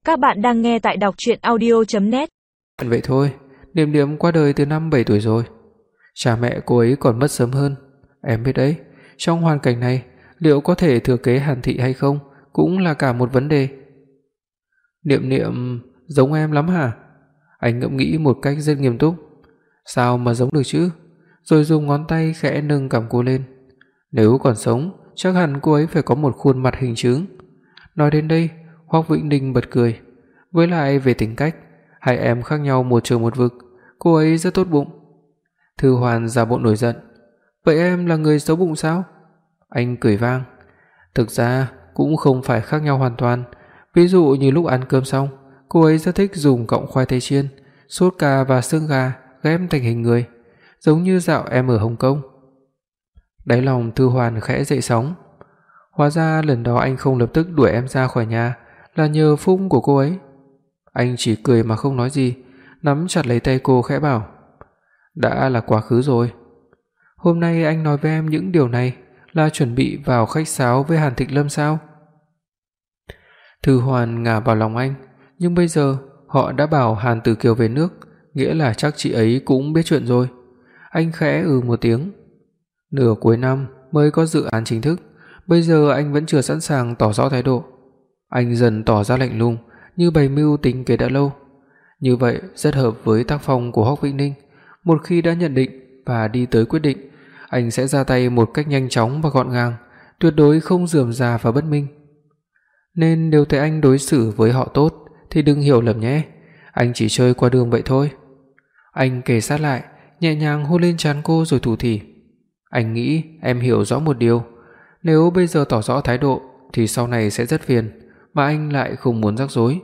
Các bạn đang nghe tại đọc truyện audio.net. Vậy thôi, Niệm Niệm qua đời từ năm 7 tuổi rồi. Cha mẹ cô ấy còn mất sớm hơn. Em biết đấy, trong hoàn cảnh này, liệu có thể thừa kế Hàn thị hay không cũng là cả một vấn đề. Niệm Niệm giống em lắm hả? Anh ngẫm nghĩ một cách rất nghiêm túc. Sao mà giống được chứ? Rồi dùng ngón tay khẽ nâng cằm cô lên. Nếu còn sống, chắc hẳn cô ấy phải có một khuôn mặt hình chướng. Nói đến đây, Hoắc Vĩnh Ninh bật cười. Với lại về tính cách, hai em khác nhau một trời một vực, cô ấy rất tốt bụng. Thư Hoàn giả bộ nổi giận. Vậy em là người xấu bụng sao? Anh cười vang. Thực ra cũng không phải khác nhau hoàn toàn. Ví dụ như lúc ăn cơm xong, cô ấy rất thích dùng cọng khoai tây chiên, sốt cà và xương gà ghép thành hình người, giống như dạo em ở Hồng Kông. Đáy lòng Thư Hoàn khẽ dậy sóng. Hóa ra lần đó anh không lập tức đuổi em ra khỏi nhà là nhờ phúc của cô ấy. Anh chỉ cười mà không nói gì, nắm chặt lấy tay cô khẽ bảo: đã là quá khứ rồi. Hôm nay anh nói với em những điều này là chuẩn bị vào khách sáo với Hàn Thịnh Lâm sao? Thư Hoàn ngả vào lòng anh, nhưng bây giờ họ đã bảo Hàn Tử Kiều về nước, nghĩa là chắc chị ấy cũng biết chuyện rồi. Anh khẽ một tiếng. Nửa cuối năm mới có dự án chính thức, bây giờ anh vẫn chưa sẵn sàng tỏ rõ thái độ. Anh dần tỏ ra lạnh lùng, như bày mưu tính kế đã lâu. Như vậy rất hợp với tác phong của Hoắc Vĩnh Ninh. Một khi đã nhận định và đi tới quyết định, anh sẽ ra tay một cách nhanh chóng và gọn gàng, tuyệt đối không rườm rà và bất minh. Nên nếu thấy anh đối xử với họ tốt thì đừng hiểu lầm nhé, anh chỉ chơi qua đường vậy thôi. Anh kề sát lại, nhẹ nhàng hôn lên trán cô rồi thủ thỉ. Anh nghĩ em hiểu rõ một điều, nếu bây giờ tỏ rõ thái độ thì sau này sẽ rất phiền, mà anh lại không muốn rắc rối.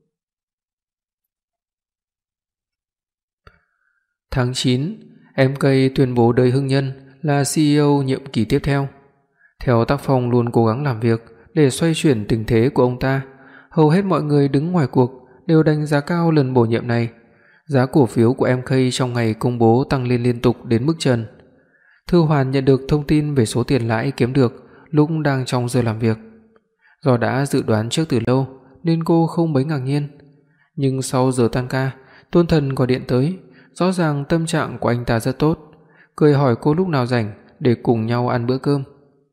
Tháng 9, MK tuyên bố Đời Hưng Nhân là CEO nhiệm kỳ tiếp theo. Theo tác phong luôn cố gắng làm việc để xoay chuyển tình thế của ông ta, hầu hết mọi người đứng ngoài cuộc đều đánh giá cao lần bổ nhiệm này. Giá cổ phiếu của MK trong ngày công bố tăng lên liên tục đến mức trần. Thư Hoàn nhận được thông tin về số tiền lãi kiếm được lúc đang trong giờ làm việc. Do đã dự đoán trước từ lâu nên cô không mấy ngạc nhiên. Nhưng sau giờ tan ca, Tôn Thần gọi điện tới, rõ ràng tâm trạng của anh ta rất tốt, cười hỏi cô lúc nào rảnh để cùng nhau ăn bữa cơm.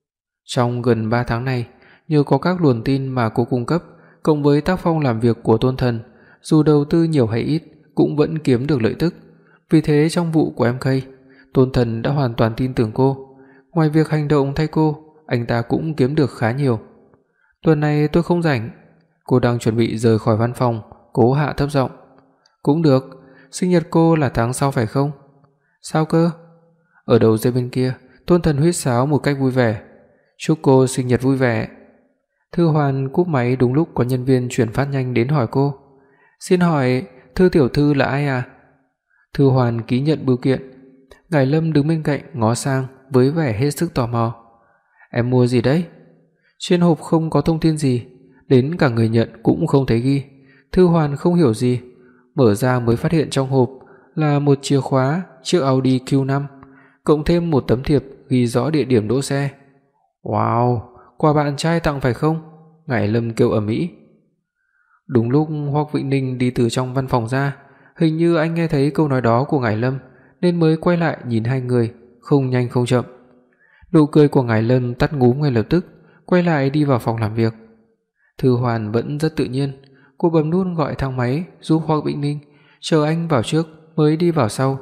Trong gần 3 tháng này, nhờ có các luồng tin mà cô cung cấp, cộng với tác phong làm việc của Tôn Thần, dù đầu tư nhiều hay ít cũng vẫn kiếm được lợi tức. Vì thế trong vụ của MK, Tôn Thần đã hoàn toàn tin tưởng cô. Ngoài việc hành động thay cô, anh ta cũng kiếm được khá nhiều. Tuần này tôi không rảnh. Cô đang chuẩn bị rời khỏi văn phòng, cố hạ thấp giọng. Cũng được, sinh nhật cô là tháng sau phải không? Sao cơ? Ở đầu dây bên kia, Tôn Thần huýt sáo một cách vui vẻ. Chúc cô sinh nhật vui vẻ. Thư Hoàn cúp máy đúng lúc có nhân viên chuyển phát nhanh đến hỏi cô. Xin hỏi, Thư tiểu thư là ai à? Thư Hoàn ký nhận bưu kiện. Ngải Lâm đứng bên cạnh ngó sang với vẻ hết sức tò mò. Em mua gì đấy? Trên hộp không có thông tin gì, đến cả người nhận cũng không thấy ghi. Thư Hoàn không hiểu gì, mở ra mới phát hiện trong hộp là một chìa khóa chiếc Audi Q5, cộng thêm một tấm thiệp ghi rõ địa điểm đỗ xe. Wow, quà bạn trai tặng phải không? Ngải Lâm kêu ầm ĩ. Đúng lúc Hoắc Vĩnh Ninh đi từ trong văn phòng ra, hình như anh nghe thấy câu nói đó của Ngải Lâm nên mới quay lại nhìn hai người, không nhanh không chậm. Nụ cười của Ngải Lâm tắt ngúm ngay lập tức, quay lại đi vào phòng làm việc. Thư Hoàn vẫn rất tự nhiên, cô bấm nút gọi thang máy giúp Hoắc Vĩnh Ninh, chờ anh vào trước mới đi vào sau.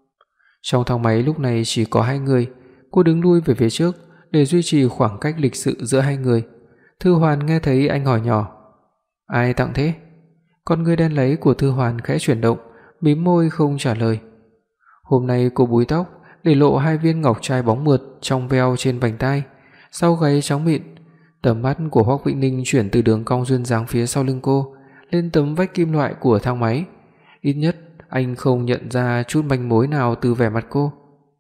Trong thang máy lúc này chỉ có hai người, cô đứng lui về phía trước để duy trì khoảng cách lịch sự giữa hai người. Thư Hoàn nghe thấy anh hỏi nhỏ: "Ai tặng thế?" Con ngươi đen láy của Thư Hoàn khẽ chuyển động, mím môi không trả lời. Hôm nay cô búi tóc để lộ hai viên ngọc trai bóng mượt trong veo trên vành tai, sau gáy trắng mịn. Tầm mắt của Hoắc Vĩnh Ninh chuyển từ đường cong duyên dáng phía sau lưng cô lên tấm vách kim loại của thang máy. Ít nhất anh không nhận ra chút manh mối nào từ vẻ mặt cô.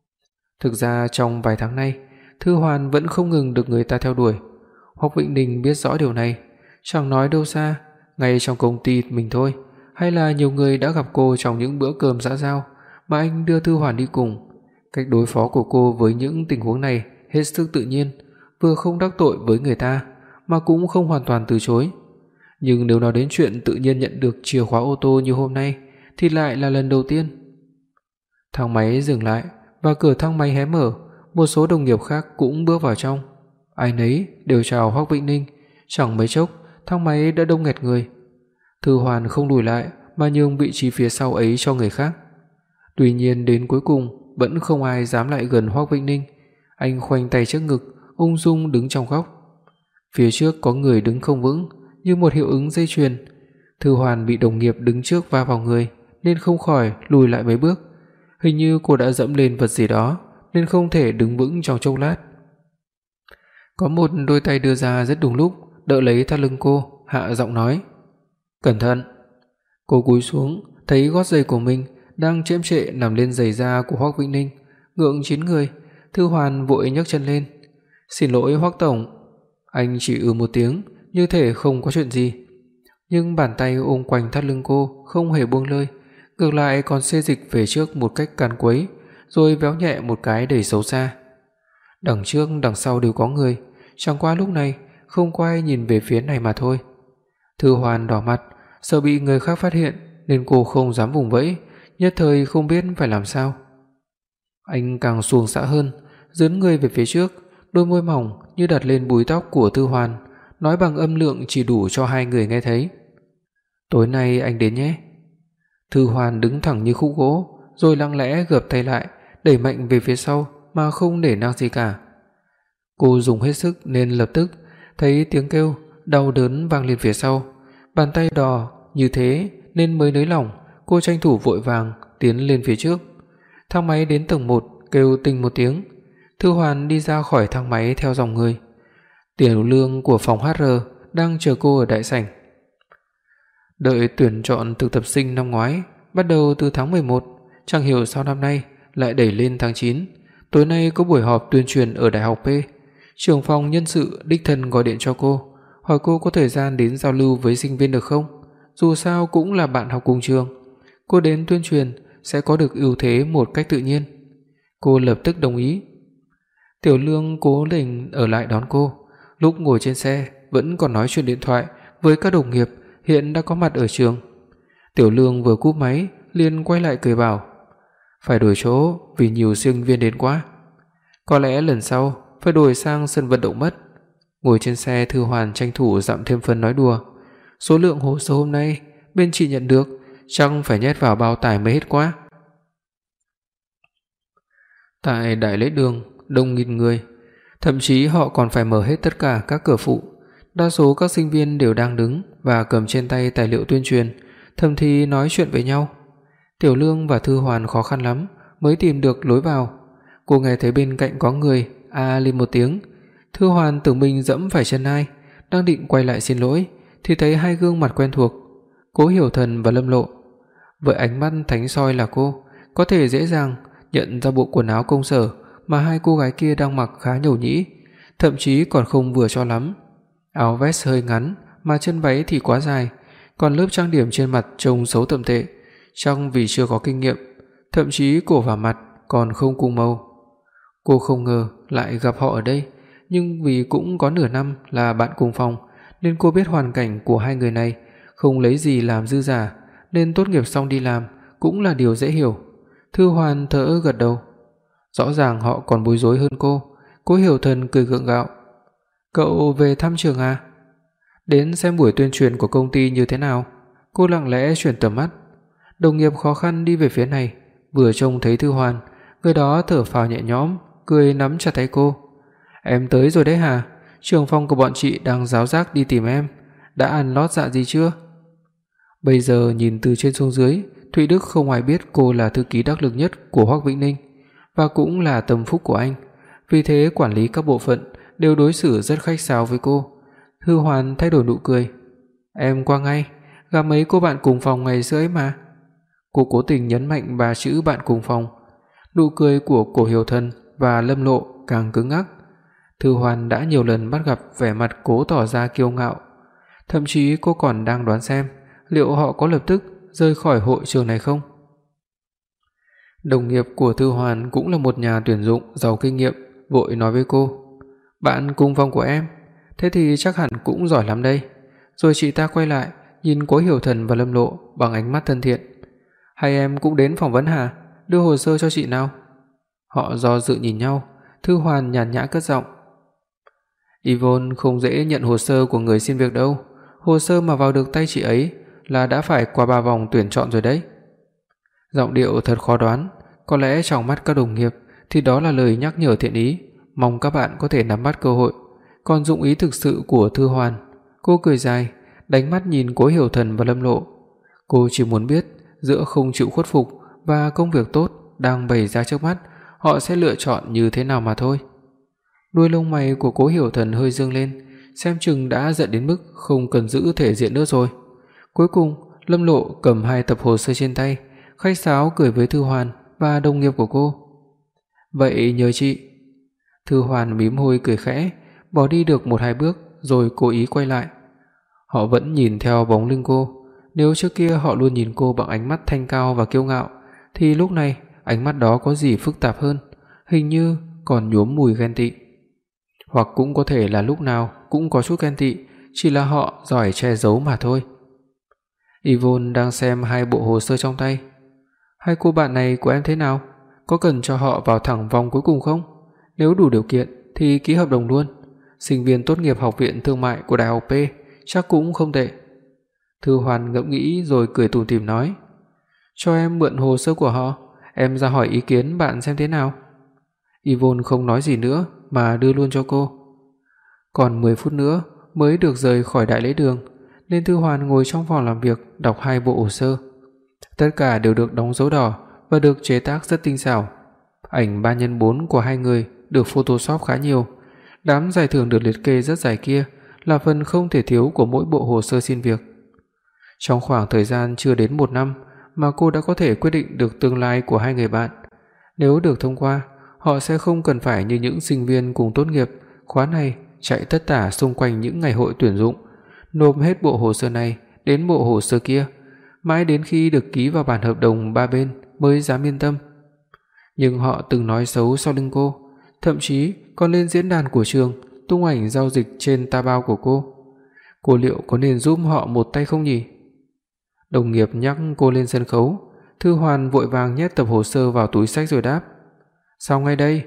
Thực ra trong vài tháng nay, Thư Hoàn vẫn không ngừng được người ta theo đuổi. Hoắc Vĩnh Ninh biết rõ điều này, chẳng nói đâu xa, ngay trong công ty mình thôi, hay là nhiều người đã gặp cô trong những bữa cơm xã giao mà anh đưa Thư Hoàn đi cùng. Cách đối phó của cô với những tình huống này hết sức tự nhiên, vừa không đắc tội với người ta mà cũng không hoàn toàn từ chối. Nhưng nếu nói đến chuyện tự nhiên nhận được chìa khóa ô tô như hôm nay thì lại là lần đầu tiên. Thang máy dừng lại và cửa thang máy hé mở, một số đồng nghiệp khác cũng bước vào trong. Ai nấy đều chào Hoắc Vĩnh Ninh, chẳng mấy chốc thang máy đã đông nghẹt người. Thư Hoàn không lùi lại mà nhường vị trí phía sau ấy cho người khác. Tuy nhiên đến cuối cùng vẫn không ai dám lại gần Hoắc Vĩnh Ninh. Anh khoanh tay trước ngực, ung dung đứng trong góc. Phía trước có người đứng không vững, như một hiệu ứng dây chuyền. Thư Hoàn bị đồng nghiệp đứng trước va vào người nên không khỏi lùi lại mấy bước. Hình như cô đã dẫm lên vật gì đó nên không thể đứng vững trong chốc lát. Có một đôi tay đưa ra rất đúng lúc, đỡ lấy thắt lưng cô, hạ giọng nói: "Cẩn thận." Cô cúi xuống, thấy gót giày của mình đang chễm chệ nằm lên giày da của Hoắc Vĩnh Ninh, ngượng chín người. Thư Hoàn vội nhấc chân lên: "Xin lỗi Hoắc tổng." Anh chỉ một tiếng, như thể không có chuyện gì. Nhưng bàn tay ôm quanh thắt lưng cô không hề buông lơi, ngược lại còn xê dịch về trước một cách càn quấy, rồi véo nhẹ một cái đầy xấu xa. Đằng trước đằng sau đều có người, chẳng qua lúc này không có ai nhìn về phía này mà thôi. Thư Hoàn đỏ mặt, sợ bị người khác phát hiện nên cô không dám vùng vẫy, nhất thời không biết phải làm sao. Anh càng xuồng xã hơn, dướn người về phía trước, đôi môi mỏng như đặt lên búi tóc của Thư Hoàn, nói bằng âm lượng chỉ đủ cho hai người nghe thấy: "Tối nay anh đến nhé." Thư Hoàn đứng thẳng như khúc gỗ, rồi lặng lẽ gập tay lại, đẩy mạnh về phía sau mà không để nang gì cả. Cô dùng hết sức nên lập tức thấy tiếng kêu đau đớn vang lên phía sau. Bàn tay đỏ như thế nên mới nới lỏng, cô tranh thủ vội vàng tiến lên phía trước. Thang máy đến tầng 1, kêu tinh một tiếng. Thư Hoàn đi ra khỏi thang máy theo dòng người. Tiểu Lương của phòng HR đang chờ cô ở đại sảnh. Đợi tuyển chọn thực tập sinh năm ngoái bắt đầu từ tháng 11, chẳng hiểu sao năm nay lại đẩy lên tháng 9. Tối nay có buổi họp tuyên truyền ở Đại học P. Trưởng phòng nhân sự đích thân gọi điện cho cô, hỏi cô có thời gian đến giao lưu với sinh viên được không? Dù sao cũng là bạn học cùng trường, cô đến tuyên truyền sẽ có được ưu thế một cách tự nhiên. Cô lập tức đồng ý. Tiểu Lương cố tình ở lại đón cô, lúc ngồi trên xe vẫn còn nói chuyện điện thoại với các đồng nghiệp hiện đã có mặt ở trường. Tiểu Lương vừa cúp máy liền quay lại cười bảo: "Phải đổi chỗ vì nhiều sinh viên đến quá. Có lẽ lần sau phải đổi sang sân vận động mất." Ngồi trên xe, Thư Hoàn tranh thủ dặm thêm phần nói đùa: "Số lượng hồ sơ hôm nay bên chị nhận được chắc phải nhét vào bao tải mới hết quá." Tại đại lễ đường đông nghịt người, thậm chí họ còn phải mở hết tất cả các cửa phụ. Đa số các sinh viên đều đang đứng và cầm trên tay tài liệu tuyên truyền, thầm thì nói chuyện với nhau. Tiểu Lương và Thư Hoàn khó khăn lắm mới tìm được lối vào. Cô nghe thấy bên cạnh có người lên một tiếng. Thư Hoàn tưởng mình dẫm phải chân ai, đang định quay lại xin lỗi thì thấy hai gương mặt quen thuộc, Cố Hiểu Thần và Lâm Lộ. Với ánh mắt thánh soi là cô có thể dễ dàng nhận ra bộ quần áo công sở mà hai cô gái kia đang mặc khá nhầu nhĩ, thậm chí còn không vừa cho lắm. Áo vest hơi ngắn mà chân váy thì quá dài, còn lớp trang điểm trên mặt trông xấu tầm tệ, chắc vì chưa có kinh nghiệm, thậm chí cổ và mặt còn không cùng màu. Cô không ngờ lại gặp họ ở đây, nhưng vì cũng có nửa năm là bạn cùng phòng nên cô biết hoàn cảnh của hai người này không lấy gì làm dư giả, nên tốt nghiệp xong đi làm cũng là điều dễ hiểu. Thư Hoàn thở ơ gật đầu. Rõ ràng họ còn bối rối hơn cô. Cố Hiểu Thần cười gượng gạo: "Cậu về thăm trường à? Đến xem buổi tuyên truyền của công ty như thế nào?" Cô lặng lẽ chuyển tầm mắt. Đồng nghiệp khó khăn đi về phía này, vừa trông thấy Thư Hoàn, người đó thở phào nhẹ nhõm, cười nắm chặt tay cô: "Em tới rồi đấy hả? Trưởng phòng của bọn chị đang giáo giác đi tìm em. Đã ăn lót dạ gì chưa?" Bây giờ nhìn từ trên xuống dưới, Thụy Đức không ai biết cô là thư ký đắc lực nhất của Hoắc Vĩnh Ninh và cũng là tâm phúc của anh. Vì thế quản lý các bộ phận đều đối xử rất khách sáo với cô. Thư Hoàn thay đổi nụ cười: "Em qua ngay, gặp mấy cô bạn cùng phòng ngày xưa ấy mà." Cô cố tình nhấn mạnh ba chữ bạn cùng phòng. Nụ cười của Cổ Hiểu Thần và Lâm Lộ càng cứng ngắc. Thư Hoàn đã nhiều lần bắt gặp vẻ mặt cố tỏ ra kiêu ngạo, thậm chí cô còn đang đoán xem liệu họ có lập tức rời khỏi hội trường này không. Đồng nghiệp của Thư Hoàn cũng là một nhà tuyển dụng giàu kinh nghiệm, vội nói với cô: "Bạn cùng phòng của em, thế thì chắc hẳn cũng giỏi lắm đây. rồi chị ta quay lại, nhìn Cố Hiểu Thần và Lâm Lộ bằng ánh mắt thân thiện. "Hai em cũng đến phỏng vấn hả? Đưa hồ sơ cho chị nào." Họ do dự nhìn nhau, Thư Hoàn nhàn nhã cất giọng. "Yvonne không dễ nhận hồ sơ của người xin việc đâu, hồ sơ mà vào được tay chị ấy là đã phải qua 3 vòng tuyển chọn rồi đấy." Giọng điệu thật khó đoán, có lẽ trong mắt các đồng nghiệp thì đó là lời nhắc nhở thiện ý, mong các bạn có thể nắm bắt cơ hội. Còn dụng ý thực sự của Thư Hoàn, cô cười dài, đánh mắt nhìn Cố Hiểu Thần và Lâm Lộ. Cô chỉ muốn biết giữa không chịu khuất phục và công việc tốt đang bày ra trước mắt, họ sẽ lựa chọn như thế nào mà thôi. Đuôi lông mày của Cố Hiểu Thần hơi dương lên, xem chừng đã giận đến mức không cần giữ thể diện nữa rồi. Cuối cùng, Lâm Lộ cầm 2 tập hồ sơ trên tay, khách sáo cười với Thư Hoàn và đồng nghiệp của cô. "Vậy nhờ chị." Thư Hoàn mím môi cười khẽ, bỏ đi được 1-2 bước rồi cố ý quay lại. Họ vẫn nhìn theo bóng lưng cô, nếu trước kia họ luôn nhìn cô bằng ánh mắt thanh cao và kiêu ngạo, thì lúc này ánh mắt đó có gì phức tạp hơn, hình như còn nhuốm mùi ghen tị. Hoặc cũng có thể là lúc nào cũng có chút ghen tị, chỉ là họ giỏi che giấu mà thôi. Yvonne đang xem 2 bộ hồ sơ trong tay. "Hai cô bạn này của em thế nào? Có cần cho họ vào thẳng vòng cuối cùng không? Nếu đủ điều kiện thì ký hợp đồng luôn. Sinh viên tốt nghiệp Học viện Thương mại của Đại học P chắc cũng không tệ." Thư Hoàn ngẫm nghĩ rồi cười tủm tỉm nói: "Cho em mượn hồ sơ của họ, em ra hỏi ý kiến bạn xem thế nào." Yvonne không nói gì nữa mà đưa luôn cho cô. Còn 10 phút nữa mới được rời khỏi đại lễ đường, nên Thư Hoàn ngồi trong phòng làm việc đọc 2 bộ hồ sơ. Tất cả đều được đóng dấu đỏ và được chế tác rất tinh xảo. Ảnh 3x4 của hai người được photoshop khá nhiều. Đám giải thưởng được liệt kê rất dài kia là phần không thể thiếu của mỗi bộ hồ sơ xin việc. Trong khoảng thời gian chưa đến 1 năm mà cô đã có thể quyết định được tương lai của hai người bạn. Nếu được thông qua, họ sẽ không cần phải như những sinh viên cùng tốt nghiệp khóa này chạy tất tả xung quanh những ngày hội tuyển dụng, nộp hết bộ hồ sơ này đến bộ hồ sơ kia, mãi đến khi được ký vào bản hợp đồng 3 bên mới dám yên tâm. Nhưng họ từng nói xấu sau lưng cô, thậm chí còn lên diễn đàn của trường tung ảnh giao dịch trên ta bao của cô. Cô liệu có nên giúp họ một tay không nhỉ? Đồng nghiệp nhắc cô lên sân khấu, Thư Hoàn vội vàng nhét tập hồ sơ vào túi xách rồi đáp: "Sao ngay đây?"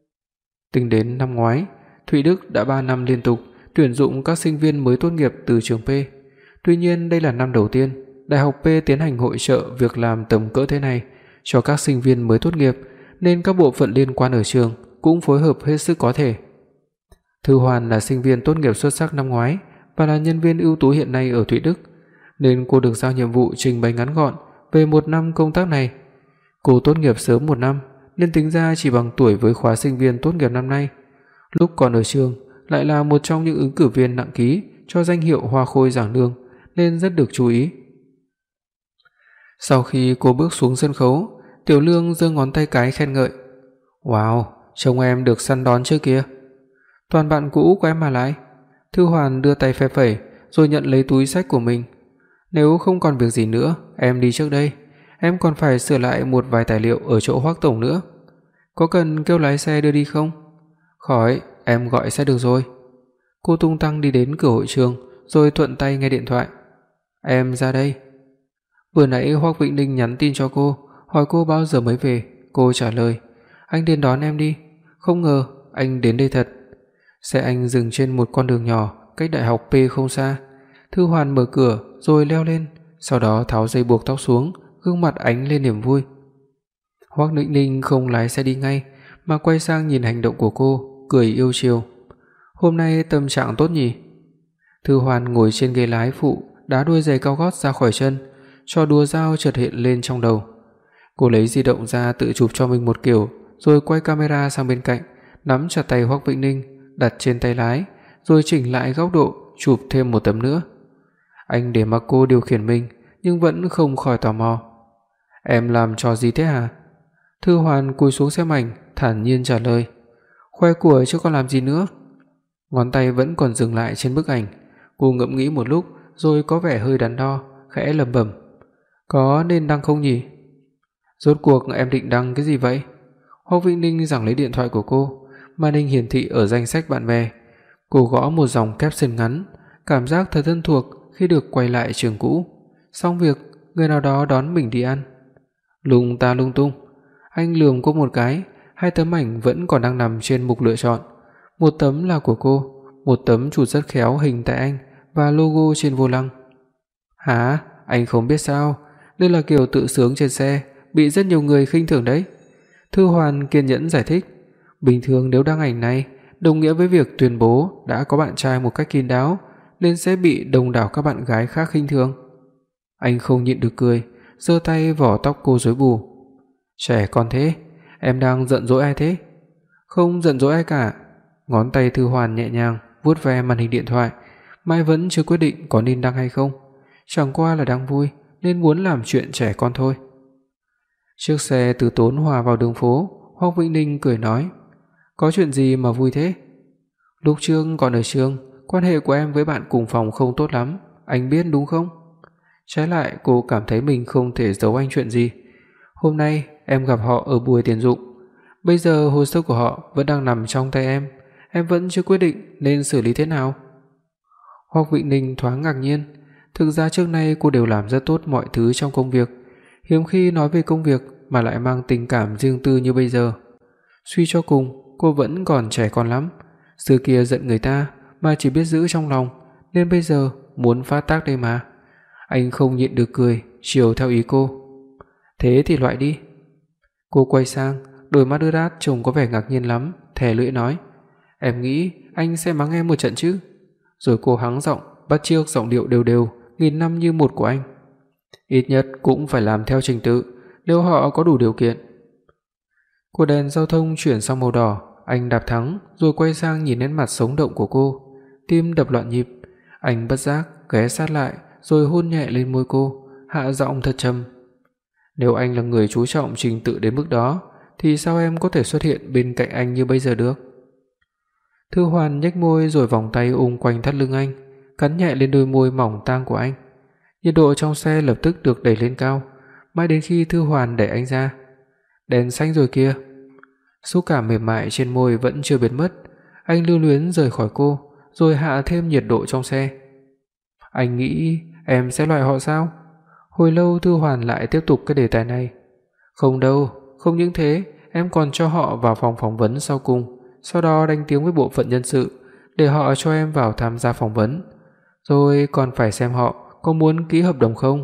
Tính đến năm ngoái, Thụy Đức đã 3 năm liên tục tuyển dụng các sinh viên mới tốt nghiệp từ trường P. Tuy nhiên đây là năm đầu tiên Đại học P tiến hành hội chợ việc làm tầm cỡ thế này cho các sinh viên mới tốt nghiệp, nên các bộ phận liên quan ở trường cũng phối hợp hết sức có thể. Thư Hoàn là sinh viên tốt nghiệp xuất sắc năm ngoái và là nhân viên ưu tú hiện nay ở Thụy Đức, nên cô được giao nhiệm vụ trình bày ngắn gọn về 1 năm công tác này. Cô tốt nghiệp sớm 1 năm nên tính ra chỉ bằng tuổi với khóa sinh viên tốt nghiệp năm nay. Lúc còn ở trường lại là một trong những ứng cử viên nặng ký cho danh hiệu Hoa Khôi giảng đường nên rất được chú ý. Sau khi cô bước xuống sân khấu, Tiểu Lương giơ ngón tay cái khen ngợi: "Wow, trông em được săn đón trước kia." "Toàn bạn cũ của em mà lại." Thư Hoàn đưa tay phe phẩy rồi nhận lấy túi xách của mình. "Nếu không còn việc gì nữa, em đi trước đây. Em còn phải sửa lại một vài tài liệu ở chỗ Hoắc tổng nữa. Có cần kêu lái xe đưa đi không?" "Khỏi, em gọi xe được rồi." Cô tung tăng đi đến cửa hội trường rồi thuận tay nghe điện thoại. "Em ra đây." Vừa nãy Hoắc Vĩnh Ninh nhắn tin cho cô, hỏi cô bao giờ mới về. Cô trả lời: "Anh đến đón em đi." Không ngờ anh đến đây thật. Xe anh dừng trên một con đường nhỏ cách đại học P không xa. Thư Hoàn mở cửa rồi leo lên, sau đó tháo dây buộc tóc xuống, gương mặt ánh lên niềm vui. Hoắc Vĩnh Ninh không lái xe đi ngay mà quay sang nhìn hành động của cô, cười yêu chiều. "Hôm nay tâm trạng tốt nhỉ?" Thư Hoàn ngồi trên ghế lái phụ, đá đuôi giày cao gót ra khỏi chân, trò đùa dao chợt hiện lên trong đầu. Cô lấy di động ra tự chụp cho mình một kiểu, rồi quay camera sang bên cạnh, nắm chặt tay Hoắc Vĩnh Ninh, đặt trên tay lái, rồi chỉnh lại góc độ, chụp thêm một tấm nữa. Anh để mặc cô điều khiển mình, nhưng vẫn không khỏi tò mò. "Em làm trò gì thế hả?" Thư Hoàn cúi xuống xem ảnh, thản nhiên trả lời: "Khoe của chứ còn làm gì nữa." Ngón tay vẫn còn dừng lại trên bức ảnh. Cô ngẫm nghĩ một lúc rồi có vẻ hơi đắn đo, khẽ lẩm bẩm: "Có nên đăng không nhỉ?" "Rốt cuộc em định đăng cái gì vậy?" Hoắc Vĩnh Ninh giằng lấy điện thoại của cô, màn hình hiển thị ở danh sách bạn bè. Cô gõ một dòng caption ngắn, cảm giác thật thân thuộc khi được quay lại trường cũ. Xong việc, người nào đó đón mình đi ăn. Lung ta lung tung. Anh lườm cô một cái, hai tấm ảnh vẫn còn đang nằm trên mục lựa chọn. Một tấm là của cô, một tấm chụp rất khéo hình tại anh và logo trên vô lăng. Hả? Anh không biết sao? Đây là kiểu tự sướng trên xe, bị rất nhiều người khinh thường đấy. Thư Hoàn kiên nhẫn giải thích. Bình thường nếu đăng ảnh này, đồng nghĩa với việc tuyên bố đã có bạn trai một cách kín đáo, nên sẽ bị đông đảo các bạn gái khác khinh thường. Anh không nhịn được cười, giơ tay vò tóc cô rối bù. Trẻ con thế, em đang giận dỗi ai thế? Không giận dỗi ai cả. Ngón tay Thư Hoàn nhẹ nhàng vuốt ve màn hình điện thoại, Mai vẫn chưa quyết định có nên đăng hay không. Chẳng qua là đang vui nên muốn làm chuyện trẻ con thôi. Chiếc xe từ tốn hòa vào đường phố, Hoắc Vĩnh Ninh cười nói: "Có chuyện gì mà vui thế?" "Lúc trước còn ở trường, quan hệ của em với bạn cùng phòng không tốt lắm, anh biết đúng không?" Trái lại cô cảm thấy mình không thể giấu anh chuyện gì. "Hôm nay em gặp họ ở buổi tuyển dụng. Bây giờ hồ sơ của họ vẫn đang nằm trong tay em vẫn chưa quyết định nên xử lý thế nào." Hoắc Vĩnh Ninh thoáng ngạc nhiên, thực ra trước nay cô đều làm rất tốt mọi thứ trong công việc, hiếm khi nói về công việc mà lại mang tình cảm riêng tư như bây giờ. Suy cho cùng, cô vẫn còn trẻ con lắm, xưa kia giận người ta mà chỉ biết giữ trong lòng, nên bây giờ muốn phát tác đây mà. Anh không nhịn được cười, chiều theo ý cô. "Thế thì loại đi." Cô quay sang, đôi mắt ướt át trông có vẻ ngạc nhiên lắm, thè lưỡi nói: "Em nghĩ anh sẽ mắng em một trận chứ?" Rồi cô hắng giọng, bắt chước giọng điệu đều đều, nghìn năm như một của anh. "Ít nhất cũng phải làm theo trình tự, nếu họ có đủ điều kiện." Của đèn giao thông chuyển sang màu đỏ, anh đạp thắng rồi quay sang nhìn nét mặt sống động của cô, tim đập loạn nhịp. Anh bất giác ghé sát lại rồi hôn nhẹ lên môi cô, hạ giọng thật trầm: "Nếu anh là người chú trọng trình tự đến mức đó thì sao em có thể xuất hiện bên cạnh anh như bây giờ được?" Thư Hoàn nhếch môi rồi vòng tay quanh thắt lưng anh, cắn nhẹ lên đôi môi mỏng tang của anh. Nhiệt độ trong xe lập tức được đẩy lên cao, mãi đến khi Thư Hoàn đẩy anh ra. "Đèn xanh rồi kìa." Xúc cảm mềm mại trên môi vẫn chưa biến mất, anh lưu luyến rời khỏi cô, rồi hạ thêm nhiệt độ trong xe. "Anh nghĩ em sẽ loại họ sao?" Hồi lâu Thư Hoàn lại tiếp tục cái đề tài này. "Không đâu, không những thế, em còn cho họ vào phòng phỏng vấn sau cùng, sau đó đánh tiếng với bộ phận nhân sự để họ cho em vào tham gia phỏng vấn, rồi còn phải xem họ có muốn ký hợp đồng không."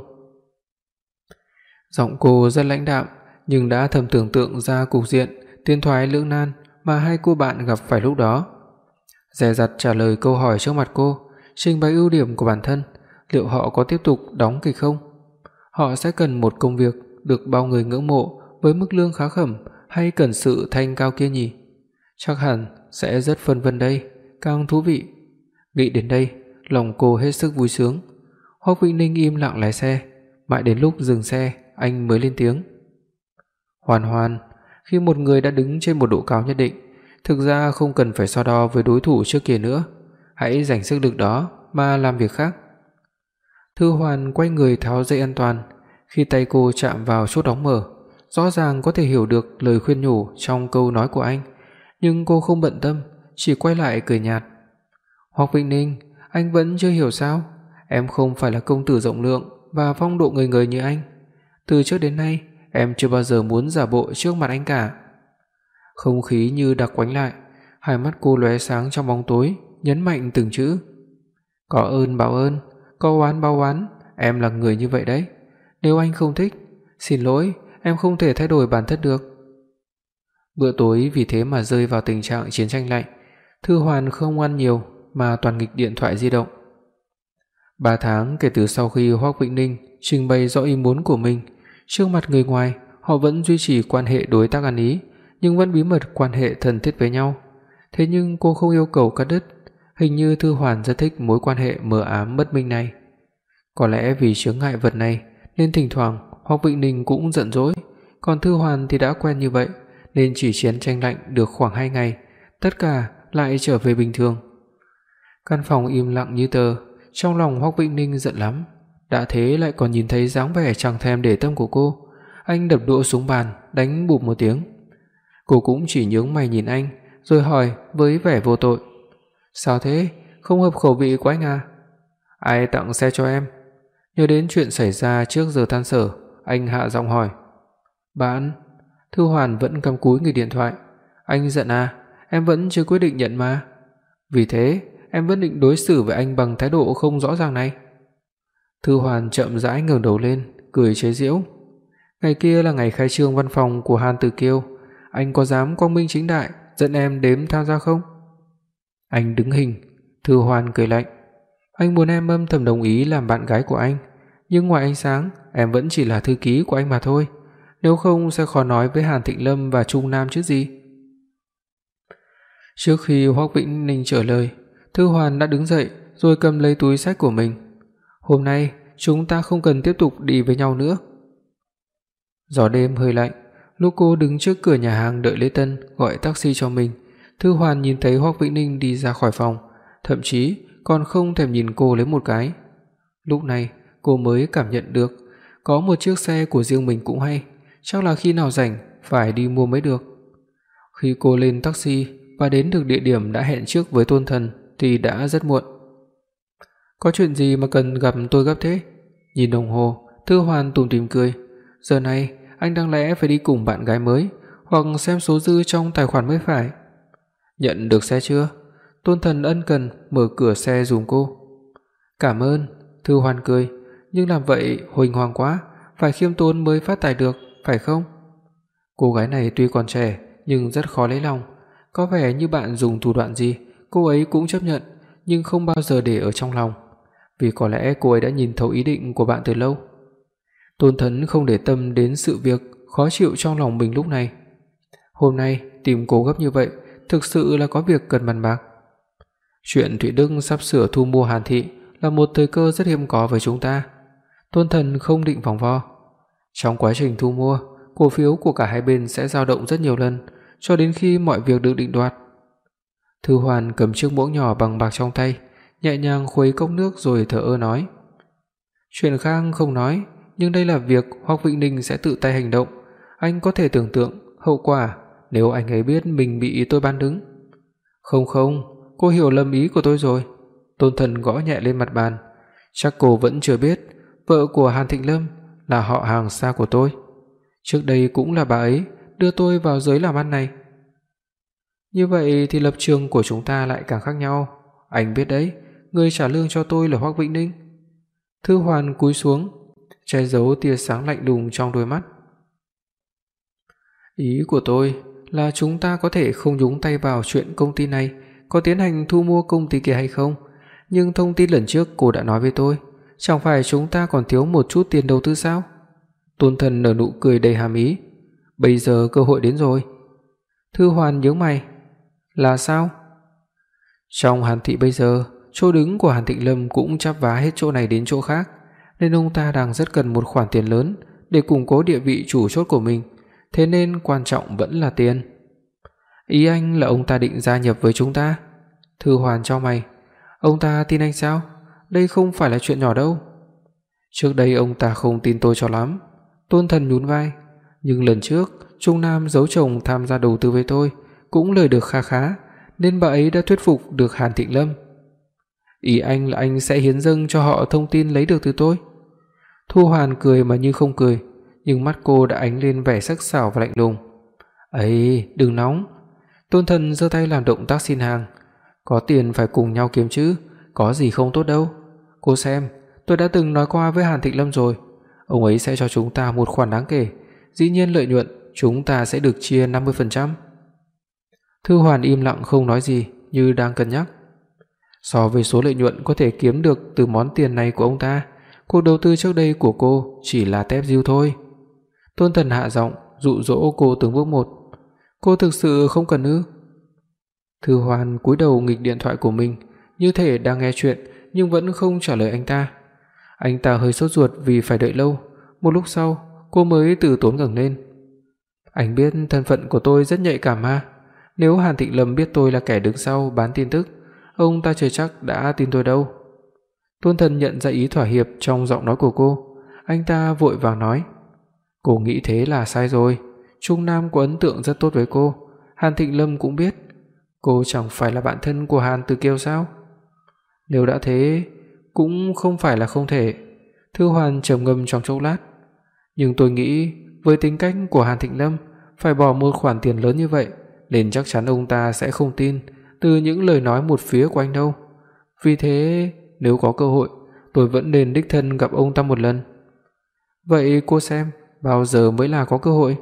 Giọng cô rất lãnh đạm, nhưng đã thầm tưởng tượng ra cục diện tiến thoái lưỡng nan mà hai cô bạn gặp phải lúc đó. Dè dặt trả lời câu hỏi trước mặt cô, trình bày ưu điểm của bản thân, liệu họ có tiếp tục đóng kịch không? Họ sẽ cần một công việc được bao người ngưỡng mộ với mức lương khá khẩm hay cần sự thanh cao kia nhỉ? Chắc hẳn sẽ rất phân vân đây, càng thú vị. Nghĩ đến đây, lòng cô hết sức vui sướng. Hoắc Vĩnh Ninh im lặng lái xe, mãi đến lúc dừng xe, anh mới lên tiếng. "Hoàn Hoàn, khi một người đã đứng trên một độ cao nhất định, thực ra không cần phải so đo với đối thủ trước kia nữa, hãy dành sức lực đó mà làm việc khác." Thư Hoàn quay người tháo dây an toàn, khi tay cô chạm vào chốt đóng mở, rõ ràng có thể hiểu được lời khuyên nhủ trong câu nói của anh, nhưng cô không bận tâm, chỉ quay lại cười nhạt. "Hoắc Vĩnh Ninh, anh vẫn chưa hiểu sao? Em không phải là công tử rộng lượng và phong độ người người như anh. Từ trước đến nay, em chưa bao giờ muốn giả bộ trước mặt anh cả." Không khí như đặc quánh lại, hai mắt cô lóe sáng trong bóng tối, nhấn mạnh từng chữ. "Có ơn báo ơn, có oán báo oán, em là người như vậy đấy. Nếu anh không thích, xin lỗi, em không thể thay đổi bản thân được." Bữa tối vì thế mà rơi vào tình trạng chiến tranh lạnh. Thư Hoàn không ăn nhiều mà toàn nghịch điện thoại di động. 3 tháng kể từ sau khi Hoắc Vĩnh Ninh trình bày rõ ý muốn của mình, trước mặt người ngoài, họ vẫn duy trì quan hệ đối tác ăn ý, nhưng vẫn bí mật quan hệ thân thiết với nhau. Thế nhưng cô không yêu cầu cắt đứt, hình như Thư Hoàn rất thích mối quan hệ mờ ám bất minh này. Có lẽ vì chướng ngại vật này nên thỉnh thoảng Hoắc Vĩnh Ninh cũng giận dỗi, còn Thư Hoàn thì đã quen như vậy nên chỉ chiến tranh lạnh được khoảng 2 ngày, tất cả lại trở về bình thường. Căn phòng im lặng như tờ, trong lòng Hoắc Vĩnh Ninh giận lắm, đã thế lại còn nhìn thấy dáng vẻ chẳng thèm để tâm của cô. Anh đập đũa xuống bàn, đánh bụp một tiếng. Cô cũng chỉ nhướng mày nhìn anh, rồi hỏi với vẻ vô tội: "Sao thế, không hợp khẩu vị của anh à?" Ai tặng xe cho em? Nhớ đến chuyện xảy ra trước giờ tan sở, anh hạ giọng hỏi. Bạn? Thư Hoàn vẫn cắm cúi nghịch điện thoại. Anh giận à? Em vẫn chưa quyết định nhận mà. Vì thế, em vẫn định đối xử với anh bằng thái độ không rõ ràng này. Thư Hoàn chậm rãi ngẩng đầu lên, cười chế giễu. Ngày kia là ngày khai trương văn phòng của Hàn Tử Kiêu, anh có dám quang minh chính đại dẫn em đến tham gia không? Anh đứng hình. Thư Hoàn cười lạnh. Anh muốn em âm thầm đồng ý làm bạn gái của anh, nhưng ngoài ánh sáng, em vẫn chỉ là thư ký của anh mà thôi. Nếu không sẽ khó nói với Hàn Thịnh Lâm và Trung Nam chứ gì. Trước khi Hoắc Vĩnh Ninh trả lời, Thư Hoàn đã đứng dậy rồi cầm lấy túi xách của mình. Hôm nay chúng ta không cần tiếp tục đi với nhau nữa. Gió đêm hơi lạnh, lúc cô đứng trước cửa nhà hàng đợi lễ tân gọi taxi cho mình, Thư Hoàn nhìn thấy Hoắc Vĩnh Ninh đi ra khỏi phòng, thậm chí còn không thèm nhìn cô lấy một cái. Lúc này, cô mới cảm nhận được có một chiếc xe của riêng mình cũng hay, chắc là khi nào rảnh phải đi mua mới được. Khi cô lên taxi và đến được địa điểm đã hẹn trước với Tôn Thần thì đã rất muộn. Có chuyện gì mà cần gặp tôi gấp thế? Nhìn đồng hồ, Thư Hoàn tủm tỉm cười. Giờ này anh đáng lẽ phải đi cùng bạn gái mới hoặc xem số dư trong tài khoản mới phải. Nhận được xe chưa? Tôn Thần ân cần mở cửa xe giùm cô. Cảm ơn, Thư Hoàn cười, nhưng làm vậy huỳnh hoàng quá, phải khiêm tốn mới phát tài được, phải không? Cô gái này tuy còn trẻ nhưng rất khó lấy lòng, có vẻ như bạn dùng thủ đoạn gì, cô ấy cũng chấp nhận, nhưng không bao giờ để ở trong lòng, vì có lẽ cô ấy đã nhìn thấu ý định của bạn từ lâu. Tôn Thần không để tâm đến sự việc khó chịu trong lòng mình lúc này. Hôm nay tìm cô gấp như vậy, thực sự là có việc cần bàn bạc. Chuyện Thụy Đức sắp sửa thu mua Hàn Thị là một thời cơ rất hiếm có với chúng ta. Tôn Thần không định vòng vo. Trong quá trình thu mua, cổ phiếu của cả hai bên sẽ dao động rất nhiều lần, cho đến khi mọi việc được định đoạt. Thư Hoàn cầm chiếc muỗng nhỏ bằng bạc trong tay, nhẹ nhàng khuấy cốc nước rồi thở ơ nói: "Chuyện khác không nói, nhưng đây là việc Hoắc Vĩnh Ninh sẽ tự tay hành động, anh có thể tưởng tượng hậu quả nếu anh ấy biết mình bị tôi bán đứng." Không, cô hiểu lầm ý của tôi rồi." Tôn Thần gõ nhẹ lên mặt bàn. "Chắc cô vẫn chưa biết, vợ của Hàn Thịnh Lâm là họ hàng xa của tôi. Trước đây cũng là bà ấy đưa tôi vào giới làm ăn này." "Như vậy thì lập trường của chúng ta lại càng khác nhau. Anh biết đấy, người trả lương cho tôi là Hoắc Vĩnh Ninh." Thư Hoàn cúi xuống, che giấu tia sáng lạnh lùng trong đôi mắt. "Ý của tôi là chúng ta có thể không nhúng tay vào chuyện công ty này có tiến hành thu mua công ty kia hay không, nhưng thông tin lần trước cô đã nói với tôi, chẳng phải chúng ta còn thiếu một chút tiền đầu tư sao?" Tôn Thần nở nụ cười đầy hàm ý. "Bây giờ cơ hội đến rồi." Thư Hoàn nhướng mày. "Là sao?" "Trong Hàn Thị bây giờ, chỗ đứng của Hàn Thịnh Lâm cũng chắp vá hết chỗ này đến chỗ khác, nên ông ta đang rất cần một khoản tiền lớn để củng cố địa vị chủ chốt của mình, thế nên quan trọng vẫn là tiền." "Ý anh là ông ta định gia nhập với chúng ta?" Thư Hoàn chau mày. "Ông ta tin anh sao? Đây không phải là chuyện nhỏ đâu." "Trước đây ông ta không tin tôi cho lắm." Tôn Thần nhún vai. "Nhưng lần trước Trung Nam giấu chồng tham gia đầu tư với tôi, cũng lời được kha khá, nên bà ấy đã thuyết phục được Hàn Thịnh Lâm." "Ý anh là anh sẽ hiến dâng cho họ thông tin lấy được từ tôi?" Thu Hoàn cười mà như không cười, nhưng mắt cô đã ánh lên vẻ sắc sảo và lạnh lùng. "Ấy, đừng nóng." Tôn Thần giơ tay làm động tác xin hàng. "Có tiền phải cùng nhau kiếm chứ, có gì không tốt đâu. Cô xem, tôi đã từng nói qua với Hàn Thịnh Lâm rồi, ông ấy sẽ cho chúng ta một khoản đáng kể, dĩ nhiên lợi nhuận chúng ta sẽ được chia 50%. Thư Hoàn im lặng không nói gì, như đang cân nhắc. So với số lợi nhuận có thể kiếm được từ món tiền này của ông ta, cuộc đầu tư trước đây của cô chỉ là tép diêu thôi. Tôn Thần hạ giọng dụ dỗ cô từng bước một. "Cô thực sự không cần ư?" Thư Hoàn cúi đầu nghịch điện thoại của mình, như thể đang nghe chuyện nhưng vẫn không trả lời anh ta. Anh ta hơi sốt ruột vì phải đợi lâu. Một lúc sau, cô mới từ tốn ngẩng lên. "Anh biết thân phận của tôi rất nhạy cảm mà. Nếu Hàn Thịnh Lâm biết tôi là kẻ đứng sau bán tin tức, ông ta chưa chắc đã tin tôi đâu." Tôn Thần nhận ra ý thỏa hiệp trong giọng nói của cô. Anh ta vội vàng nói: "Cô nghĩ thế là sai rồi. Trung Nam có ấn tượng rất tốt với cô, Hàn Thịnh Lâm cũng biết. Cô chẳng phải là bạn thân của Hàn Tử Kiêu sao? Nếu đã thế, cũng không phải là không thể. Thư Hoàn trầm ngâm trong chốc lát. Nhưng tôi nghĩ với tính cách của Hàn Thịnh Lâm, phải bỏ một khoản tiền lớn như vậy, nên chắc chắn ông ta sẽ không tin từ những lời nói một phía của anh đâu. Vì thế, nếu có cơ hội, tôi vẫn nên đích thân gặp ông ta một lần. Vậy cô xem, bao giờ mới là có cơ hội?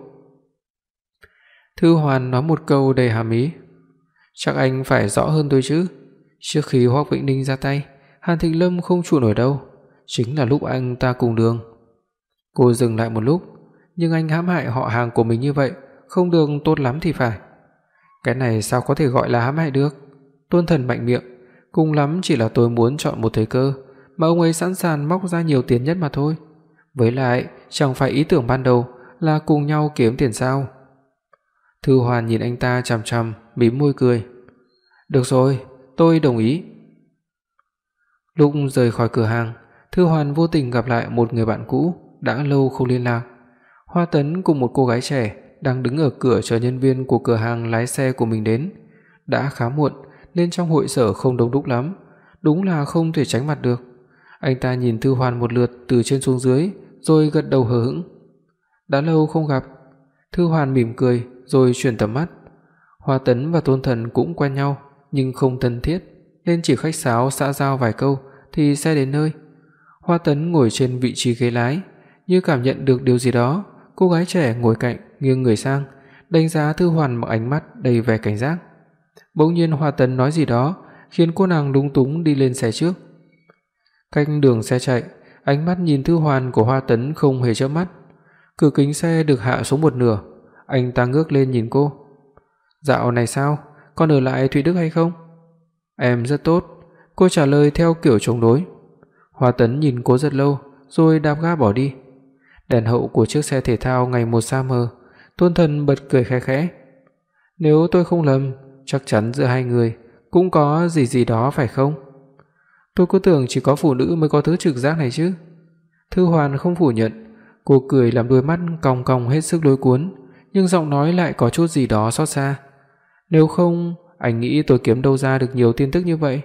Thư Hoàn nói một câu đầy hàm ý. Chắc anh phải rõ hơn tôi chứ. Trước khi Hoắc Vĩnh Ninh ra tay, Hàn Thịnh Lâm không trụ nổi đâu, chính là lúc anh ta cùng đường. Cô dừng lại một lúc, nhưng anh hãm hại họ hàng của mình như vậy, không được tốt lắm thì phải. Cái này sao có thể gọi là hãm hại được? Tôn Thần mạnh miệng, cùng lắm chỉ là tôi muốn chọn một thời cơ mà ông ấy sẵn sàng móc ra nhiều tiền nhất mà thôi. Với lại, chẳng phải ý tưởng ban đầu là cùng nhau kiếm tiền sao? Thư Hoàn nhìn anh ta chằm chằm, mím môi cười. Được rồi, tôi đồng ý. Lúc rời khỏi cửa hàng, Thư Hoàn vô tình gặp lại một người bạn cũ đã lâu không liên lạc. Hoa Tấn cùng một cô gái trẻ đang đứng ở cửa chờ nhân viên của cửa hàng lái xe của mình đến. Đã khá muộn nên trong hội sở không đông đúc lắm, đúng là không thể tránh mặt được. Anh ta nhìn Thư Hoàn một lượt từ trên xuống dưới, rồi gật đầu hờ hững. Đã lâu không gặp. Thư Hoàn mỉm cười rồi chuyển tầm mắt. Hoa Tấn và Tôn Thần cũng quen nhau nhưng không thân thiết, nên chỉ khách sáo xã giao vài câu thì xe đến nơi. Hoa Tấn ngồi trên vị trí ghế lái, như cảm nhận được điều gì đó, cô gái trẻ ngồi cạnh nghiêng người sang, đánh giá Thư Hoàn bằng ánh mắt đầy vẻ cảnh giác. Bỗng nhiên Hoa Tấn nói gì đó, khiến cô nàng lúng túng đi lên xe trước. Cách đường xe chạy, ánh mắt nhìn Thư Hoàn của Hoa Tấn không hề chớp mắt. Cửa kính xe được hạ xuống một nửa, anh ta ngước lên nhìn cô. Dạo này sao, con ở lại Thụy Đức hay không? Em rất tốt, cô trả lời theo kiểu chống đối. Hoa Tấn nhìn cô rất lâu, rồi đạp ga bỏ đi. Đèn hậu của chiếc xe thể thao ngày một xa mờ. Tôn Thần bật cười khẽ khẽ. Nếu tôi không lầm, chắc chắn giữa hai người cũng có gì đó phải không? Tôi cứ tưởng chỉ có phụ nữ mới có thứ trực giác này chứ. Thư Hoàn không phủ nhận, cô cười làm đôi mắt cong cong hết sức lôi cuốn, nhưng giọng nói lại có chút gì đó xót xa. Nếu không, anh nghĩ tôi kiếm đâu ra được nhiều tin tức như vậy?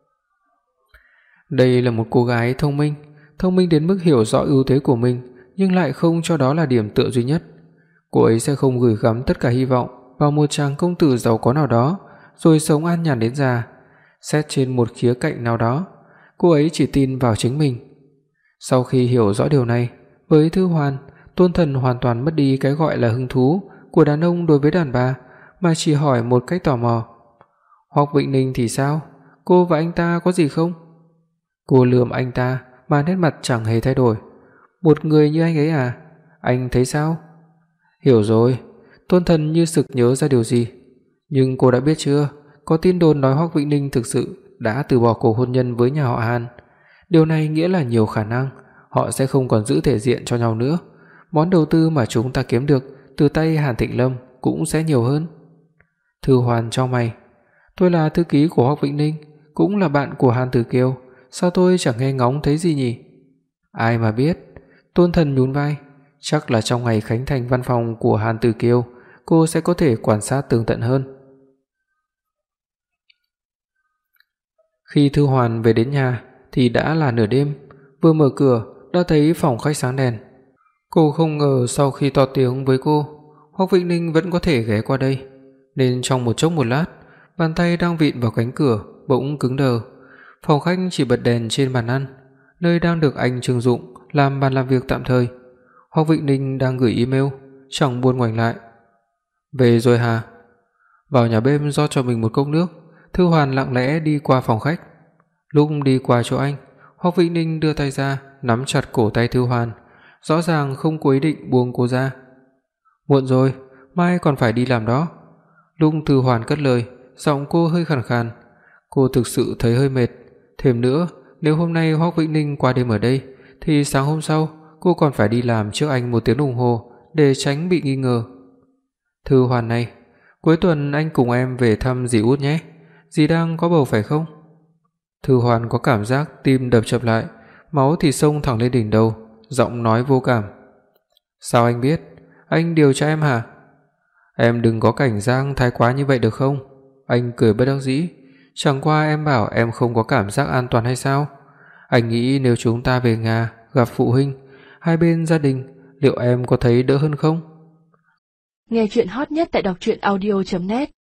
Đây là một cô gái thông minh đến mức hiểu rõ ưu thế của mình, nhưng lại không cho đó là điểm tựa duy nhất. Cô ấy sẽ không gửi gắm tất cả hy vọng vào một chàng công tử giàu có nào đó rồi sống an nhàn đến già. Xét trên một khía cạnh nào đó, cô ấy chỉ tin vào chính mình. Sau khi hiểu rõ điều này, với Thư Hoàn, Tôn Thần hoàn toàn mất đi cái gọi là hứng thú của đàn ông đối với đàn bà, mà chỉ hỏi một cách tò mò. Hoắc Vĩnh Ninh thì sao? Cô và anh ta có gì không? Cô lườm anh ta mà nét mặt chẳng hề thay đổi. Một người như anh ấy à? Anh thấy sao? Hiểu rồi. Tôn Thần như sực nhớ ra điều gì. Nhưng cô đã biết chưa? Có tin đồn nói Hoắc Vĩnh Ninh thực sự đã từ bỏ cuộc hôn nhân với nhà họ Hàn. Điều này nghĩa là nhiều khả năng họ sẽ không còn giữ thể diện cho nhau nữa. Món đầu tư mà chúng ta kiếm được từ tay Hàn Thịnh Lâm cũng sẽ nhiều hơn. Thư Hoàn chau mày. Tôi là thư ký của Hoắc Vĩnh Ninh, cũng là bạn của Hàn Tử Kiều, sao tôi chẳng nghe ngóng thấy gì nhỉ? Ai mà biết. Tôn Thần nhún vai. Chắc là trong ngày khánh thành văn phòng của Hàn Tử Kiều, cô sẽ có thể quan sát tường tận hơn. Khi Thư Hoàn về đến nhà thì đã là nửa đêm. Vừa mở cửa đã thấy phòng khách sáng đèn. Cô không ngờ sau khi to tiếng với cô, Hoắc Vĩnh Ninh vẫn có thể ghé qua đây, nên trong một chốc một lát, bàn tay đang vịn vào cánh cửa bỗng cứng đờ. Phòng khách chỉ bật đèn trên bàn ăn, nơi đang được anh trưng dụng làm bàn làm việc tạm thời. Hoắc Vĩnh Ninh đang gửi email, chẳng buồn ngoảnh lại. Về rồi hả? Vào nhà bếp rót cho mình một cốc nước, Thư Hoàn lặng lẽ đi qua phòng khách. Lúc đi qua chỗ anh, Hoắc Vĩnh Ninh đưa tay ra nắm chặt cổ tay Thư Hoàn, rõ ràng không có ý định buông cô ra. Muộn rồi, mai còn phải đi làm đó. Lúc Thư Hoàn cất lời, giọng cô hơi khàn khàn. Cô thực sự thấy hơi mệt. Thêm nữa, nếu hôm nay Hoắc Vĩnh Ninh qua đêm ở đây, thì sáng hôm sau cô còn phải đi làm trước anh 1 tiếng đồng hồ để tránh bị nghi ngờ. Thư Hoàn này, cuối tuần anh cùng em về thăm dì Út nhé. Dì đang có bầu phải không? Thư Hoàn có cảm giác tim đập chậm lại, máu thì xông thẳng lên đỉnh đầu, giọng nói vô cảm. Sao anh biết? Anh điều tra em hả? Em đừng có cảnh giác thái quá như vậy được không? Anh cười bất đắc dĩ. Chẳng qua em bảo em không có cảm giác an toàn hay sao? Anh nghĩ nếu chúng ta về nhà gặp phụ huynh, hai bên gia đình, liệu em có thấy đỡ hơn không? Nghe truyện hot nhất tại đọc truyện audio.net